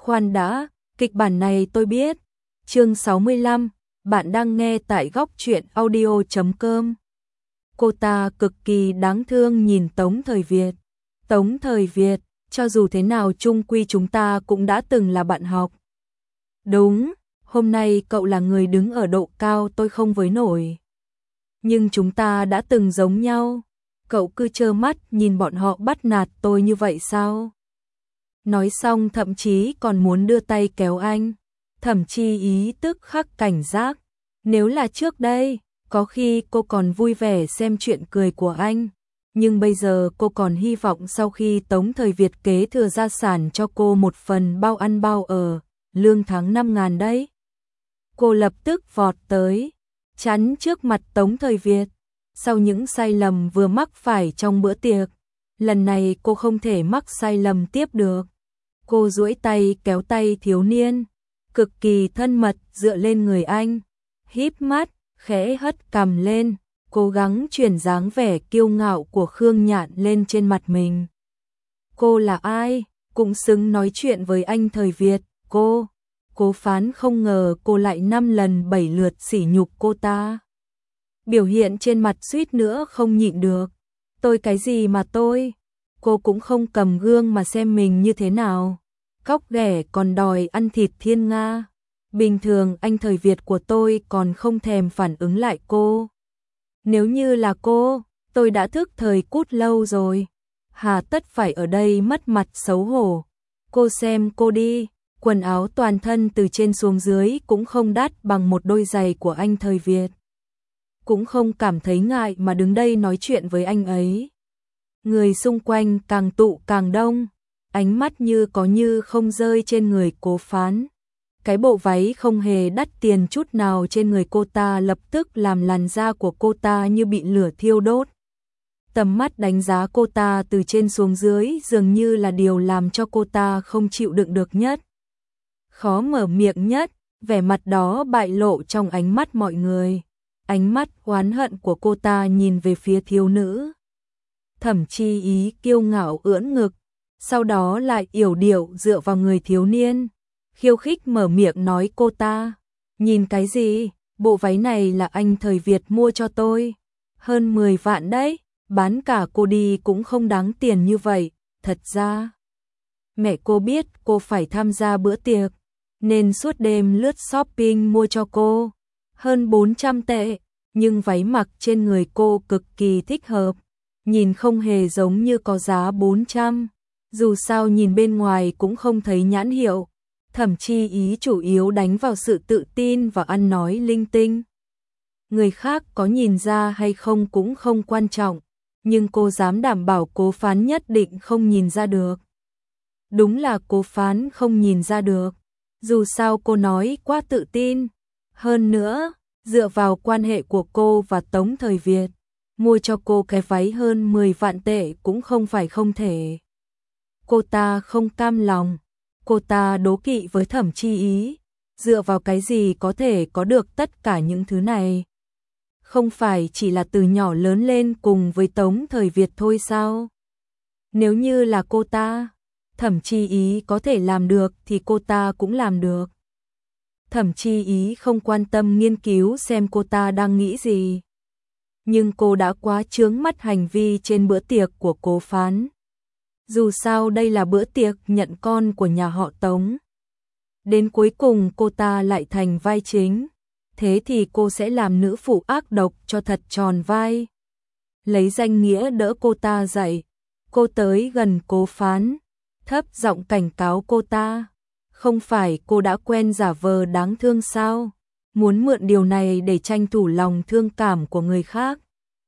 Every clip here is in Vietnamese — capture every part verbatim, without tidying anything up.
Khoan đã, kịch bản này tôi biết. Chương sáu mươi lăm, bạn đang nghe tại góc truyện audio chấm com. Cô ta cực kỳ đáng thương nhìn Tống Thời Việt. Tống Thời Việt, cho dù thế nào chung quy chúng ta cũng đã từng là bạn học. Đúng, hôm nay cậu là người đứng ở độ cao tôi không với nổi. Nhưng chúng ta đã từng giống nhau. Cậu cứ trơ mắt nhìn bọn họ bắt nạt tôi như vậy sao? Nói xong thậm chí còn muốn đưa tay kéo anh. Thậm chí ý tức khắc cảnh giác. Nếu là trước đây, có khi cô còn vui vẻ xem chuyện cười của anh. Nhưng bây giờ cô còn hy vọng sau khi Tống Thời Việt kế thừa gia sản cho cô một phần bao ăn bao ở, lương tháng năm ngàn đấy. Cô lập tức vọt tới, chắn trước mặt Tống Thời Việt. Sau những sai lầm vừa mắc phải trong bữa tiệc, lần này cô không thể mắc sai lầm tiếp được. Cô duỗi tay kéo tay thiếu niên, cực kỳ thân mật dựa lên người anh, híp mắt, khẽ hất cằm lên, cố gắng chuyển dáng vẻ kiêu ngạo của Khương Nhạn lên trên mặt mình. Cô là ai? Cũng xứng nói chuyện với anh Thời Việt, cô. Cố Phán không ngờ cô lại năm lần bảy lượt sỉ nhục cô ta. Biểu hiện trên mặt suýt nữa không nhịn được. Tôi cái gì mà tôi? Cô cũng không cầm gương mà xem mình như thế nào. Cóc ghẻ còn đòi ăn thịt thiên nga. Bình thường anh Thời Việt của tôi còn không thèm phản ứng lại cô. Nếu như là cô, tôi đã thức thời cút lâu rồi. Hà tất phải ở đây mất mặt xấu hổ. Cô xem cô đi, quần áo toàn thân từ trên xuống dưới cũng không đắt bằng một đôi giày của anh Thời Việt. Cũng không cảm thấy ngại mà đứng đây nói chuyện với anh ấy. Người xung quanh càng tụ càng đông, ánh mắt như có như không rơi trên người Cố Phán. Cái bộ váy không hề đắt tiền chút nào trên người cô ta lập tức làm làn da của cô ta như bị lửa thiêu đốt. Tầm mắt đánh giá cô ta từ trên xuống dưới dường như là điều làm cho cô ta không chịu đựng được nhất. Khó mở miệng nhất, vẻ mặt đó bại lộ trong ánh mắt mọi người. Ánh mắt oán hận của cô ta nhìn về phía thiếu nữ. Thẩm Chi Ý kiêu ngạo ưỡn ngực, sau đó lại yểu điệu dựa vào người thiếu niên. Khiêu khích mở miệng nói cô ta, nhìn cái gì, bộ váy này là anh Thời Việt mua cho tôi. Hơn mười vạn đấy, bán cả cô đi cũng không đáng tiền như vậy, thật ra. Mẹ cô biết cô phải tham gia bữa tiệc, nên suốt đêm lướt shopping mua cho cô. Hơn bốn trăm tệ, nhưng váy mặc trên người cô cực kỳ thích hợp, nhìn không hề giống như có giá bốn trăm. Dù sao nhìn bên ngoài cũng không thấy nhãn hiệu. Thẩm Chi Ý chủ yếu đánh vào sự tự tin và ăn nói linh tinh. Người khác có nhìn ra hay không cũng không quan trọng, nhưng cô dám đảm bảo Cố Phán nhất định không nhìn ra được. Đúng là Cố Phán không nhìn ra được, dù sao cô nói quá tự tin. Hơn nữa, dựa vào quan hệ của cô và Tống Thời Việt, mua cho cô cái váy hơn mười vạn tệ cũng không phải không thể. Cô ta không cam lòng. Cô ta đố kỵ với Thẩm Chi Ý, dựa vào cái gì có thể có được tất cả những thứ này? Không phải chỉ là từ nhỏ lớn lên cùng với Tống Thời Việt thôi sao? Nếu như là cô ta, Thẩm Chi Ý có thể làm được thì cô ta cũng làm được. Thẩm Chi Ý không quan tâm nghiên cứu xem cô ta đang nghĩ gì. Nhưng cô đã quá chướng mắt hành vi trên bữa tiệc của Cố Phán. Dù sao đây là bữa tiệc nhận con của nhà họ Tống. Đến cuối cùng cô ta lại thành vai chính. Thế thì cô sẽ làm nữ phụ ác độc cho thật tròn vai. Lấy danh nghĩa đỡ cô ta dậy. Cô tới gần Cố Phán, thấp giọng cảnh cáo cô ta. Không phải cô đã quen giả vờ đáng thương sao? Muốn mượn điều này để tranh thủ lòng thương cảm của người khác.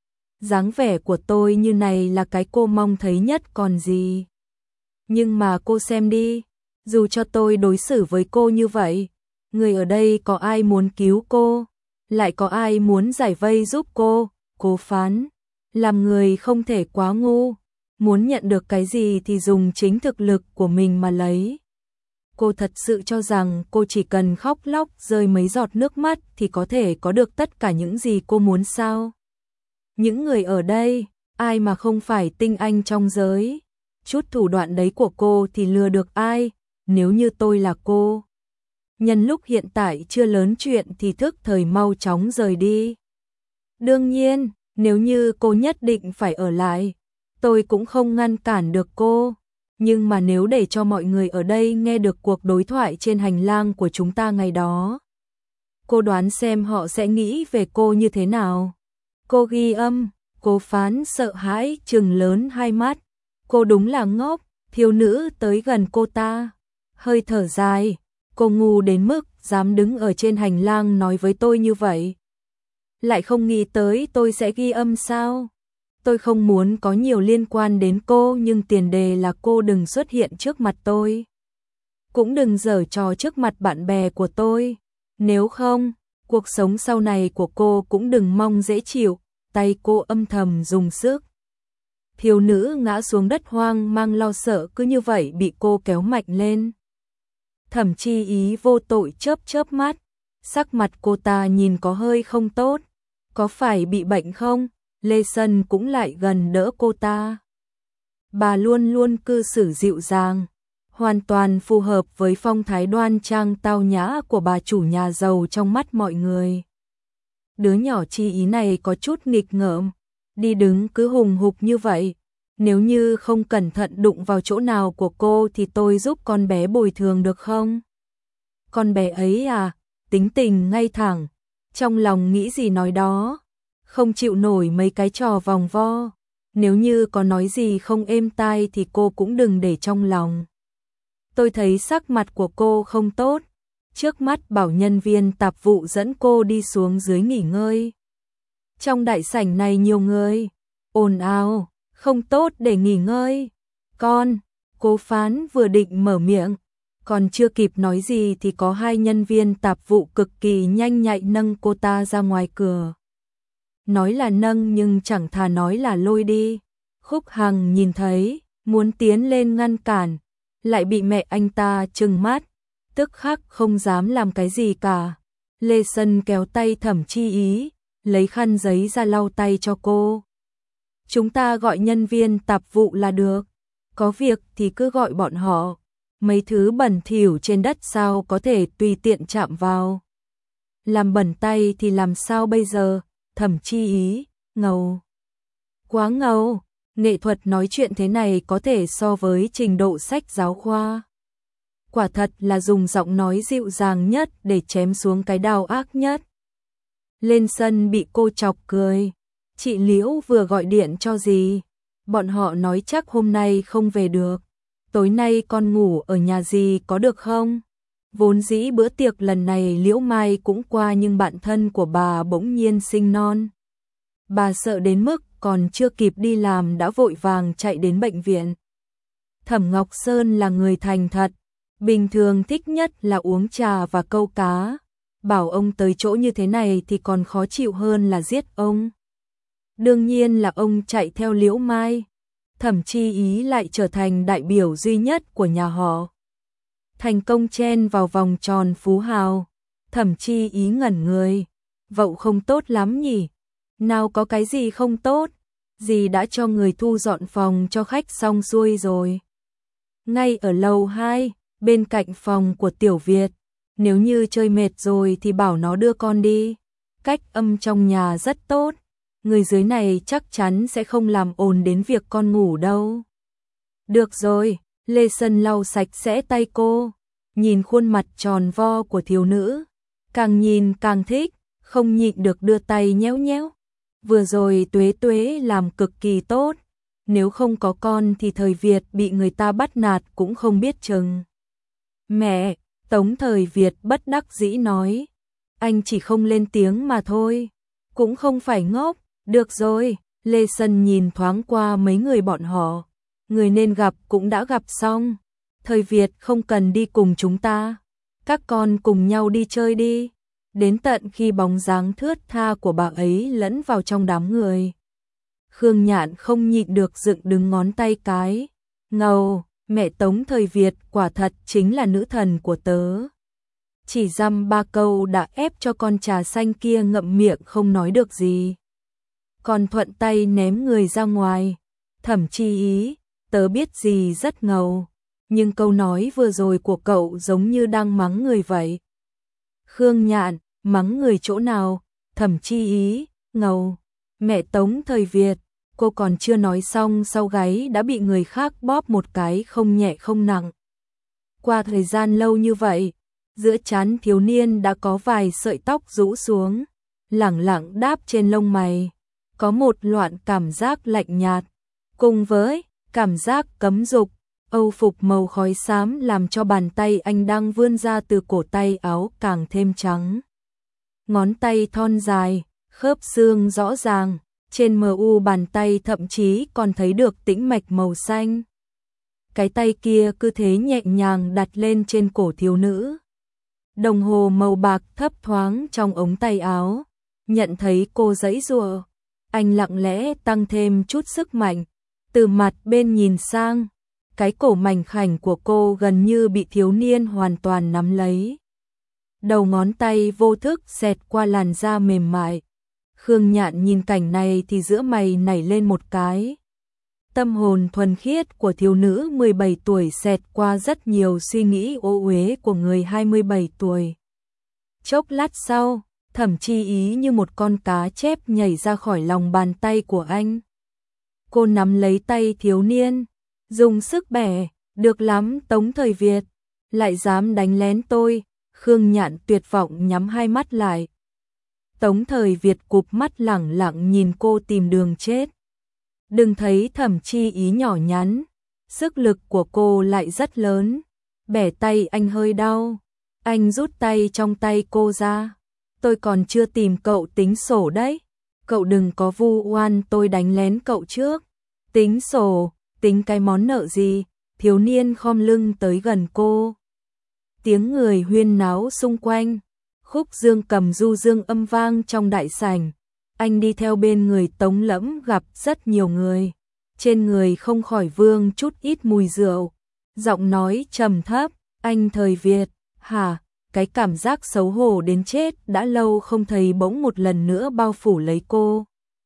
Dáng vẻ của tôi như này là cái cô mong thấy nhất còn gì. Nhưng mà cô xem đi, dù cho tôi đối xử với cô như vậy, người ở đây có ai muốn cứu cô, lại có ai muốn giải vây giúp cô? Cố Phán, làm người không thể quá ngu, muốn nhận được cái gì thì dùng chính thực lực của mình mà lấy. Cô thật sự cho rằng cô chỉ cần khóc lóc rơi mấy giọt nước mắt thì có thể có được tất cả những gì cô muốn sao? Những người ở đây, ai mà không phải tinh anh trong giới? Chút thủ đoạn đấy của cô thì lừa được ai? nếu như tôi là cô. Nhân lúc hiện tại chưa lớn chuyện thì thức thời mau chóng rời đi. Đương nhiên, nếu như cô nhất định phải ở lại, tôi cũng không ngăn cản được cô. Nhưng mà nếu để cho mọi người ở đây nghe được cuộc đối thoại trên hành lang của chúng ta ngày đó, cô đoán xem họ sẽ nghĩ về cô như thế nào. Cô ghi âm, cô Phán sợ hãi trừng lớn hai mắt. Cô đúng là ngốc. Thiếu nữ tới gần cô ta, hơi thở dài. Cô ngu đến mức dám đứng ở trên hành lang nói với tôi như vậy. Lại không nghĩ tới tôi sẽ ghi âm sao? Tôi không muốn có nhiều liên quan đến cô, nhưng tiền đề là cô đừng xuất hiện trước mặt tôi. Cũng đừng giở trò trước mặt bạn bè của tôi. Nếu không, cuộc sống sau này của cô cũng đừng mong dễ chịu. Tay cô âm thầm dùng sức. Thiếu nữ ngã xuống đất hoang mang lo sợ cứ như vậy bị cô kéo mạnh lên. Thẩm Chi Ý vô tội chớp chớp mắt. Sắc mặt cô ta nhìn có hơi không tốt. Có phải bị bệnh không? Lê Sân cũng lại gần đỡ cô ta. Bà luôn luôn cư xử dịu dàng, hoàn toàn phù hợp với phong thái đoan trang tao nhã của bà chủ nhà giàu trong mắt mọi người. Đứa nhỏ Chi Ý này có chút nghịch ngợm, đi đứng cứ hùng hục như vậy. Nếu như không cẩn thận đụng vào chỗ nào của cô thì tôi giúp con bé bồi thường được không? Con bé ấy à, tính tình ngay thẳng, trong lòng nghĩ gì nói đó, không chịu nổi mấy cái trò vòng vo. Nếu như có nói gì không êm tai thì cô cũng đừng để trong lòng. Tôi thấy sắc mặt của cô không tốt, trước mắt bảo nhân viên tạp vụ dẫn cô đi xuống dưới nghỉ ngơi. Trong đại sảnh này nhiều người, ồn ào, không tốt để nghỉ ngơi. Con, Cố Phán vừa định mở miệng, còn chưa kịp nói gì thì có hai nhân viên tạp vụ cực kỳ nhanh nhạy nâng cô ta ra ngoài cửa. Nói là nâng nhưng chẳng thà nói là lôi đi. Khúc Hằng nhìn thấy, muốn tiến lên ngăn cản, lại bị mẹ anh ta trừng mắt, tức khắc không dám làm cái gì cả. Lê Sân kéo tay Thẩm Chi Ý, lấy khăn giấy ra lau tay cho cô. Chúng ta gọi nhân viên tạp vụ là được, có việc thì cứ gọi bọn họ, mấy thứ bẩn thỉu trên đất sao có thể tùy tiện chạm vào. Làm bẩn tay thì làm sao bây giờ? Thẩm Chi Ý, ngầu. Quá ngầu, nghệ thuật nói chuyện thế này có thể so với trình độ sách giáo khoa. Quả thật là dùng giọng nói dịu dàng nhất để chém xuống cái đao ác nhất. Lên sân bị cô chọc cười. Chị Liễu vừa gọi điện cho dì. Bọn họ nói chắc hôm nay không về được. Tối nay con ngủ ở nhà dì có được không? Vốn dĩ bữa tiệc lần này Liễu Mai cũng qua nhưng bạn thân của bà bỗng nhiên sinh non. Bà sợ đến mức còn chưa kịp đi làm đã vội vàng chạy đến bệnh viện. Thẩm Ngọc Sơn là người thành thật, bình thường thích nhất là uống trà và câu cá. Bảo ông tới chỗ như thế này thì còn khó chịu hơn là giết ông. Đương nhiên là ông chạy theo Liễu Mai. Thẩm Chi Ý lại trở thành đại biểu duy nhất của nhà họ. Thành công chen vào vòng tròn phú hào. Thẩm Chi Ý ngẩn người. Vậu không tốt lắm nhỉ? Nào có cái gì không tốt? Dì đã cho người thu dọn phòng cho khách xong xuôi rồi. Ngay ở lầu hai, bên cạnh phòng của Tiểu Việt. Nếu như chơi mệt rồi thì bảo nó đưa con đi. Cách âm trong nhà rất tốt. Người dưới này chắc chắn sẽ không làm ồn đến việc con ngủ đâu. Được rồi, Lê Sân lau sạch sẽ tay cô. Nhìn khuôn mặt tròn vo của thiếu nữ. Càng nhìn càng thích, không nhịn được đưa tay nhéo nhéo. Vừa rồi Tuế Tuế làm cực kỳ tốt. Nếu không có con thì thời Việt bị người ta bắt nạt cũng không biết chừng. Mẹ, Tống Thời Việt bất đắc dĩ nói. Anh chỉ không lên tiếng mà thôi. Cũng không phải ngốc. Được rồi, Lê Sân nhìn thoáng qua mấy người bọn họ. Người nên gặp cũng đã gặp xong. Thời Việt không cần đi cùng chúng ta. Các con cùng nhau đi chơi đi. Đến tận khi bóng dáng thướt tha của bà ấy lẫn vào trong đám người. Khương Nhạn không nhịn được dựng đứng ngón tay cái. Ngầu, mẹ Tống Thời Việt quả thật chính là nữ thần của tớ. Chỉ dăm ba câu đã ép cho con trà xanh kia ngậm miệng không nói được gì. Còn thuận tay ném người ra ngoài. Thẩm Chi Ý, tớ biết gì rất ngầu. nhưng câu nói vừa rồi của cậu giống như đang mắng người vậy. Khương Nhạn, mắng người chỗ nào? Thẩm Chi Ý, ngầu. Mẹ Tống Thời Việt, cô còn chưa nói xong sau gáy đã bị người khác bóp một cái không nhẹ không nặng. Qua thời gian lâu như vậy, giữa trán thiếu niên đã có vài sợi tóc rũ xuống, lẳng lặng đáp trên lông mày, có một loạn cảm giác lạnh nhạt, cùng với cảm giác cấm dục. Âu phục màu khói xám làm cho bàn tay anh đang vươn ra từ cổ tay áo càng thêm trắng. Ngón tay thon dài, khớp xương rõ ràng, trên mờ u bàn tay thậm chí còn thấy được tĩnh mạch màu xanh. Cái tay kia cứ thế nhẹ nhàng đặt lên trên cổ thiếu nữ. Đồng hồ màu bạc thấp thoáng trong ống tay áo, nhận thấy cô giãy giụa, anh lặng lẽ tăng thêm chút sức mạnh, từ mặt bên nhìn sang. Cái cổ mảnh khảnh của cô gần như bị thiếu niên hoàn toàn nắm lấy. Đầu ngón tay vô thức xẹt qua làn da mềm mại. Khương Nhạn nhìn cảnh này thì giữa mày nảy lên một cái. Tâm hồn thuần khiết của thiếu nữ mười bảy tuổi xẹt qua rất nhiều suy nghĩ ô uế của người hai mươi bảy tuổi. Chốc lát sau, Thẩm Chi Ý như một con cá chép nhảy ra khỏi lòng bàn tay của anh. Cô nắm lấy tay thiếu niên, dùng sức bẻ, được lắm Tống Thời Việt, lại dám đánh lén tôi. Khương Nhạn tuyệt vọng nhắm hai mắt lại. Tống Thời Việt cụp mắt lẳng lặng nhìn cô tìm đường chết. Đừng thấy Thẩm Chi Ý nhỏ nhắn, sức lực của cô lại rất lớn. Bẻ tay anh hơi đau, anh rút tay trong tay cô ra. Tôi còn chưa tìm cậu tính sổ đấy, cậu đừng có vu oan tôi đánh lén cậu trước. Tính sổ, tính cái món nợ gì? Thiếu niên khom lưng tới gần cô. Tiếng người huyên náo xung quanh, khúc dương cầm du dương âm vang trong đại sảnh. Anh đi theo bên người Tống Lẫm gặp rất nhiều người, trên người không khỏi vương chút ít mùi rượu. Giọng nói trầm thấp, anh Thời Việt, hả? Cái cảm giác xấu hổ đến chết đã lâu không thấy bỗng một lần nữa bao phủ lấy cô.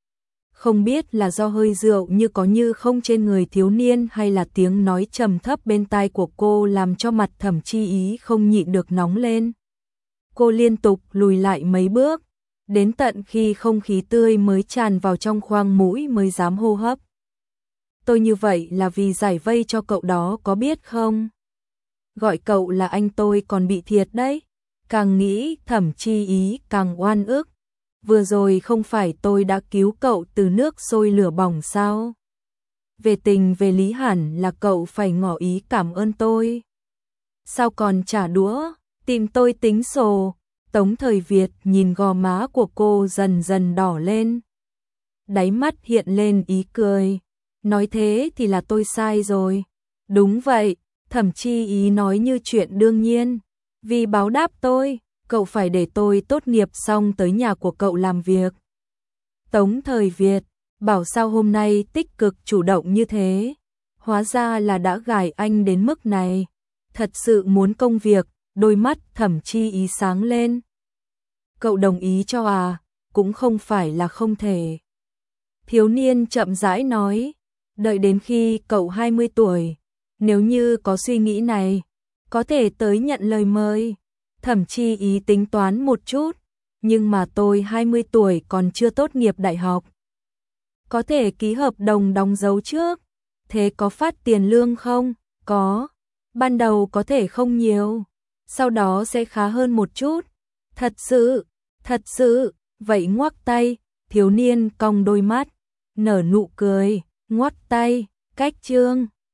Không biết là do hơi rượu như có như không trên người thiếu niên hay là tiếng nói trầm thấp bên tai của cô làm cho mặt Thẩm Chi Ý không nhịn được nóng lên. Cô liên tục lùi lại mấy bước, đến tận khi không khí tươi mới tràn vào trong khoang mũi mới dám hô hấp. Tôi như vậy là vì giải vây cho cậu đó có biết không? Gọi cậu là anh tôi còn bị thiệt đấy. Càng nghĩ Thẩm Chi Ý càng oan ức. Vừa rồi không phải tôi đã cứu cậu từ nước sôi lửa bỏng sao? Về tình về lý hẳn là cậu phải ngỏ ý cảm ơn tôi. Sao còn trả đũa, tìm tôi tính sổ? Tống Thời Việt nhìn gò má của cô dần dần đỏ lên. Đáy mắt hiện lên ý cười. Nói thế thì là tôi sai rồi. Đúng vậy, Thẩm Chi Ý nói như chuyện đương nhiên. Vì báo đáp tôi, cậu phải để tôi tốt nghiệp xong tới nhà của cậu làm việc. Tống Thời Việt, bảo sao hôm nay tích cực chủ động như thế. Hóa ra là đã gài anh đến mức này. Thật sự muốn công việc, đôi mắt Thẩm Chi Ý sáng lên. Cậu đồng ý cho à, cũng không phải là không thể. Thiếu niên chậm rãi nói, đợi đến khi cậu hai mươi tuổi, nếu như có suy nghĩ này, có thể tới nhận lời mời. Thẩm Chi Ý tính toán một chút, nhưng mà tôi hai mươi tuổi còn chưa tốt nghiệp đại học. Có thể ký hợp đồng đóng dấu trước. Thế có phát tiền lương không? Có. Ban đầu có thể không nhiều, sau đó sẽ khá hơn một chút. Thật sự, thật sự, vậy ngoắc tay. Thiếu niên cong đôi mắt, nở nụ cười, ngoắc tay, cách chương.